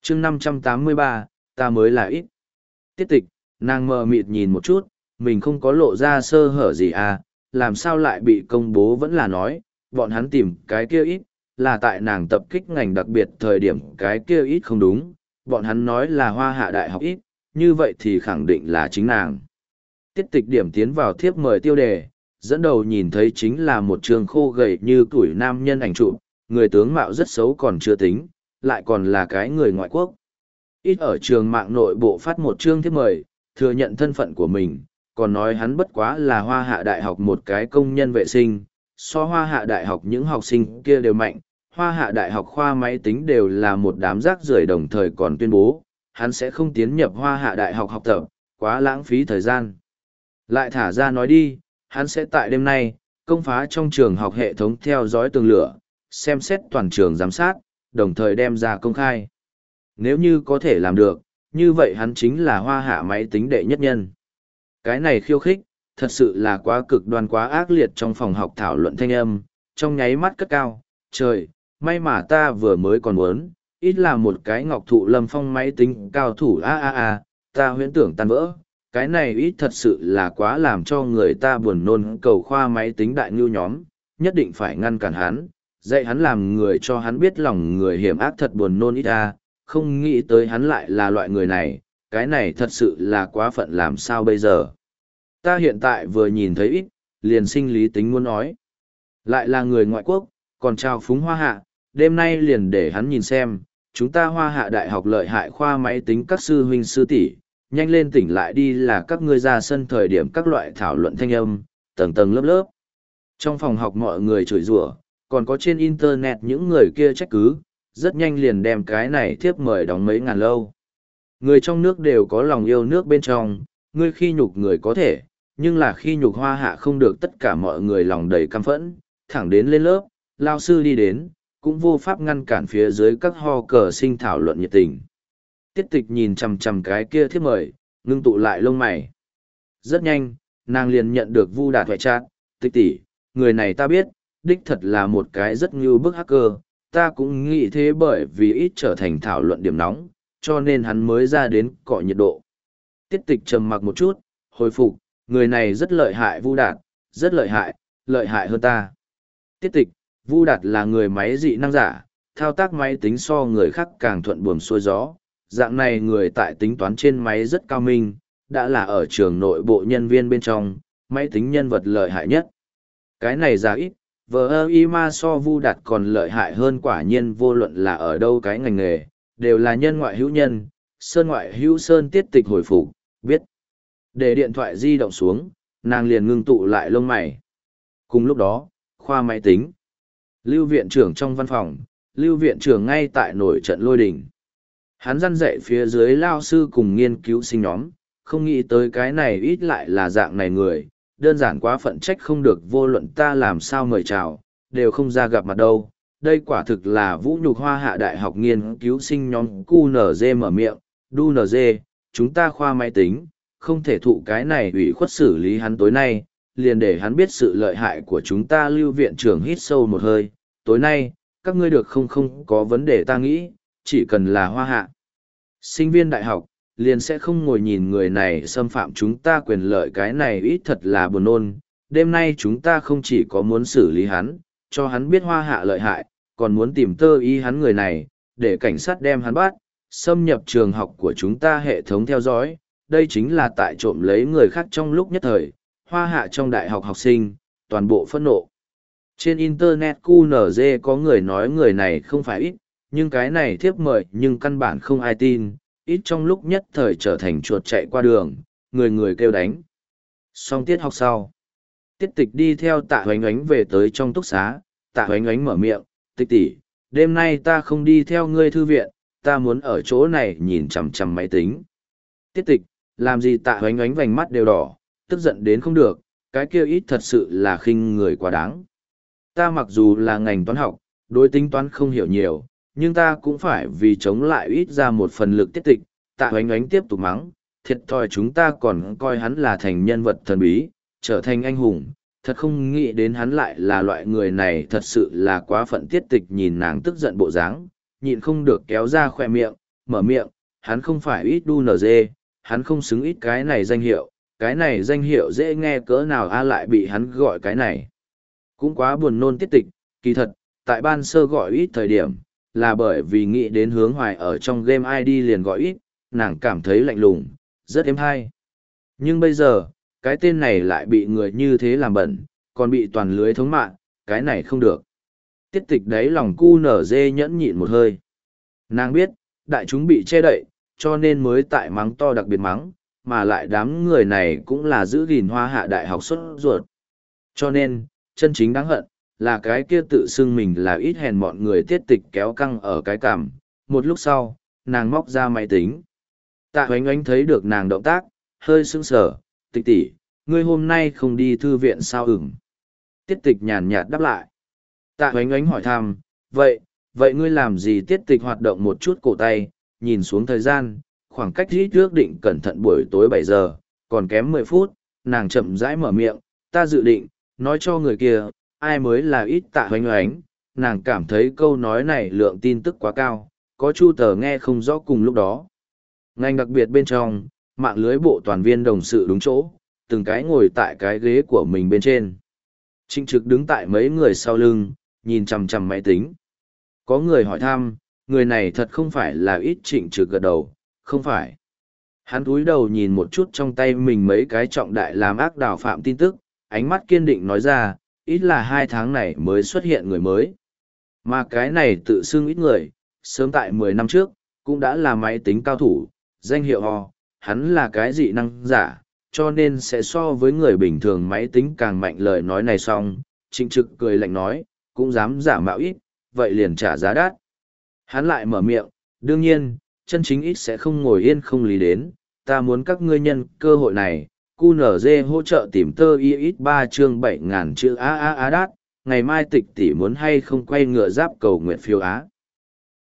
chương 583, ta mới là ít. Tiết tịch, nàng mờ mịt nhìn một chút, mình không có lộ ra sơ hở gì à, làm sao lại bị công bố vẫn là nói, bọn hắn tìm cái kia ít, là tại nàng tập kích ngành đặc biệt thời điểm cái kia ít không đúng, bọn hắn nói là Hoa Hạ Đại học ít, như vậy thì khẳng định là chính nàng. Tiết tịch điểm tiến vào thiếp mời tiêu đề, dẫn đầu nhìn thấy chính là một trường khô gầy như tuổi nam nhân ảnh chụp, người tướng mạo rất xấu còn chưa tính, lại còn là cái người ngoại quốc. Ít ở trường mạng nội bộ phát một chương thiếp mời, thừa nhận thân phận của mình, còn nói hắn bất quá là Hoa Hạ Đại học một cái công nhân vệ sinh, so Hoa Hạ Đại học những học sinh kia đều mạnh, Hoa Hạ Đại học khoa máy tính đều là một đám rác rưởi, đồng thời còn tuyên bố, hắn sẽ không tiến nhập Hoa Hạ Đại học học tập, quá lãng phí thời gian. Lại thả ra nói đi, hắn sẽ tại đêm nay, công phá trong trường học hệ thống theo dõi tường lửa, xem xét toàn trường giám sát, đồng thời đem ra công khai. Nếu như có thể làm được, như vậy hắn chính là Hoa Hạ máy tính đệ nhất nhân. Cái này khiêu khích, thật sự là quá cực đoan quá ác liệt. Trong phòng học thảo luận thanh âm, trong nháy mắt cất cao, trời, may mà ta vừa mới còn muốn, ít là một cái ngọc thụ lâm phong máy tính cao thủ ta huyễn tưởng tan vỡ. Cái này ít thật sự là quá làm cho người ta buồn nôn, cầu khoa máy tính đại ngưu nhóm, nhất định phải ngăn cản hắn, dạy hắn làm người cho hắn biết lòng người hiểm ác, thật buồn nôn ít không nghĩ tới hắn lại là loại người này, cái này thật sự là quá phận, làm sao bây giờ. Ta hiện tại vừa nhìn thấy ít, liền sinh lý tính muốn nói. Lại là người ngoại quốc, còn trao phúng Hoa Hạ, đêm nay liền để hắn nhìn xem, chúng ta Hoa Hạ Đại học lợi hại khoa máy tính các sư huynh sư tỷ, nhanh lên tỉnh lại đi. Là các ngươi ra sân thời điểm các loại thảo luận thanh âm, tầng tầng lớp lớp. Trong phòng học mọi người chửi rủa, còn có trên internet những người kia trách cứ, rất nhanh liền đem cái này thiếp mời đóng mấy ngàn lâu. Người trong nước đều có lòng yêu nước bên trong, ngươi khi nhục người có thể, nhưng là khi nhục Hoa Hạ không được. Tất cả mọi người lòng đầy căm phẫn, thẳng đến lên lớp, lao sư đi đến, cũng vô pháp ngăn cản phía dưới các ho cờ sinh thảo luận nhiệt tình. Tiết tịch nhìn chằm chằm cái kia thiếp mời, ngưng tụ lại lông mày. Rất nhanh, nàng liền nhận được Vu Đạt thoại chat, tịch tỷ, người này ta biết, đích thật là một cái rất như bức hacker, ta cũng nghĩ thế, bởi vì ít trở thành thảo luận điểm nóng, cho nên hắn mới ra đến cọ nhiệt độ. Tiết tịch trầm mặc một chút, hồi phục, người này rất lợi hại Vu Đạt, rất lợi hại hơn ta. Tiết tịch, Vu Đạt là người máy dị năng giả, thao tác máy tính so người khác càng thuận buồm xuôi gió. Dạng này người tại tính toán trên máy rất cao minh, đã là ở trường nội bộ nhân viên bên trong, máy tính nhân vật lợi hại nhất. Cái này ra ít, mà so Vu Đạt còn lợi hại hơn, quả nhiên vô luận là ở đâu cái ngành nghề, đều là nhân ngoại hữu nhân, sơn ngoại hữu sơn. Tiết tịch hồi phục, biết. Để điện thoại di động xuống, nàng liền ngưng tụ lại lông mày. Cùng lúc đó, khoa máy tính. Lưu viện trưởng trong văn phòng, Lưu viện trưởng ngay tại nổi trận lôi đình. Hắn răn dạy phía dưới lao sư cùng nghiên cứu sinh nhóm, không nghĩ tới cái này ít lại là dạng này người, đơn giản quá phận, trách không được, vô luận ta làm sao mời chào, đều không ra gặp mặt đâu. Đây quả thực là vũ nhục Hoa Hạ Đại học nghiên cứu sinh nhóm. QNZ mở miệng, DUNZ, chúng ta khoa máy tính, không thể thụ cái này ủy khuất xử lý hắn tối nay, liền để hắn biết sự lợi hại của chúng ta. Lưu viện trưởng hít sâu một hơi, tối nay, các ngươi được không có vấn đề, ta nghĩ, chỉ cần là Hoa Hạ sinh viên đại học, liền sẽ không ngồi nhìn người này xâm phạm chúng ta quyền lợi. Cái này ít thật là buồn nôn. Đêm nay chúng ta không chỉ có muốn xử lý hắn, cho hắn biết Hoa Hạ lợi hại, còn muốn tìm tơ ý hắn người này, để cảnh sát đem hắn bắt, xâm nhập trường học của chúng ta hệ thống theo dõi. Đây chính là tại trộm lấy người khác. Trong lúc nhất thời, Hoa Hạ trong đại học học sinh, toàn bộ phẫn nộ. Trên internet QNZ có người nói người này không phải ít, nhưng cái này thiếp mời nhưng căn bản không ai tin. Ít trong lúc nhất thời trở thành chuột chạy qua đường, người người kêu đánh. Xong tiết học sau, Tiết tịch đi theo Tạ Hoánh Ánh về tới trong túc xá. Tạ Hoánh Ánh mở miệng, tịch tỷ, đêm nay ta không đi theo ngươi thư viện, ta muốn ở chỗ này nhìn chằm chằm máy tính. Tiết tịch, làm gì? Tạ Hoánh Ánh vành mắt đều đỏ, tức giận đến không được, cái kia ít thật sự là khinh người quá đáng. Ta mặc dù là ngành toán học, đối tính toán không hiểu nhiều, nhưng ta cũng phải vì chống lại ít ra một phần lực. Tiết tịch, Tạ Hoánh Ánh tiếp tục mắng, thiệt thòi chúng ta còn coi hắn là thành nhân vật thần bí, trở thành anh hùng, thật không nghĩ đến hắn lại là loại người này, thật sự là quá phận. Tiết tịch nhìn nàng tức giận bộ dáng, nhịn không được kéo ra khoe miệng, mở miệng, hắn không phải ít đu nở dê, hắn không xứng ít cái này danh hiệu dễ nghe cỡ nào a lại bị hắn gọi cái này. Cũng quá buồn nôn tiết tịch, kỳ thật, tại ban sơ gọi ít thời điểm, là bởi vì nghĩ đến hướng hoài ở trong game ID liền gọi ít, nàng cảm thấy lạnh lùng, rất êm hay. Nhưng bây giờ, cái tên này lại bị người như thế làm bẩn, còn bị toàn lưới thống mạng, cái này không được. Tiết tịch đấy lòng cu nở dê nhẫn nhịn một hơi. Nàng biết, đại chúng bị che đậy, cho nên mới tại mắng to đặc biệt mắng, mà lại đám người này cũng là giữ gìn hoa hạ đại học xuất ruột. Cho nên, chân chính đáng hận, là cái kia tự xưng mình là ít hèn mọn người tiết tịch kéo căng ở cái cằm. Một lúc sau, nàng móc ra máy tính. Tạ Hoánh Oánh thấy được nàng động tác, hơi sững sờ, tịch tỷ, ngươi hôm nay không đi thư viện sao ửng. Tiết tịch nhàn nhạt đáp lại. Tạ Hoánh Oánh hỏi thăm, vậy ngươi làm gì? Tiết tịch hoạt động một chút cổ tay, nhìn xuống thời gian, khoảng cách ít ước định cẩn thận buổi tối 7 giờ, còn kém 10 phút, nàng chậm rãi mở miệng, ta dự định, nói cho người kia, ai mới là ít. Tạ Hoánh Oánh, nàng cảm thấy câu nói này lượng tin tức quá cao, có chu tờ nghe không rõ cùng lúc đó. Ngành đặc biệt bên trong, mạng lưới bộ toàn viên đồng sự đúng chỗ, từng cái ngồi tại cái ghế của mình bên trên. Trịnh Trực đứng tại mấy người sau lưng, nhìn chằm chằm máy tính. Có người hỏi thăm, người này thật không phải là ít. Trịnh Trực gật đầu, không phải. Hắn cúi đầu nhìn một chút trong tay mình mấy cái trọng đại làm ác đào phạm tin tức, ánh mắt kiên định nói ra, ít là 2 tháng này mới xuất hiện người mới. Mà cái này tự xưng ít người, sớm tại 10 năm trước, cũng đã là máy tính cao thủ, danh hiệu ho, hắn là cái dị năng giả, cho nên sẽ so với người bình thường máy tính càng mạnh. Lời nói này xong, Trịnh Trực cười lạnh nói, cũng dám giả mạo ít, vậy liền trả giá đắt. Hắn lại mở miệng, đương nhiên, chân chính ít sẽ không ngồi yên không lý đến, ta muốn các ngươi nhân cơ hội này, QNZ hỗ trợ tìm tơ y ít 3 chương 7.000 chữ a đát, ngày mai tịch tỷ muốn hay không quay ngựa giáp cầu nguyện phiếu á.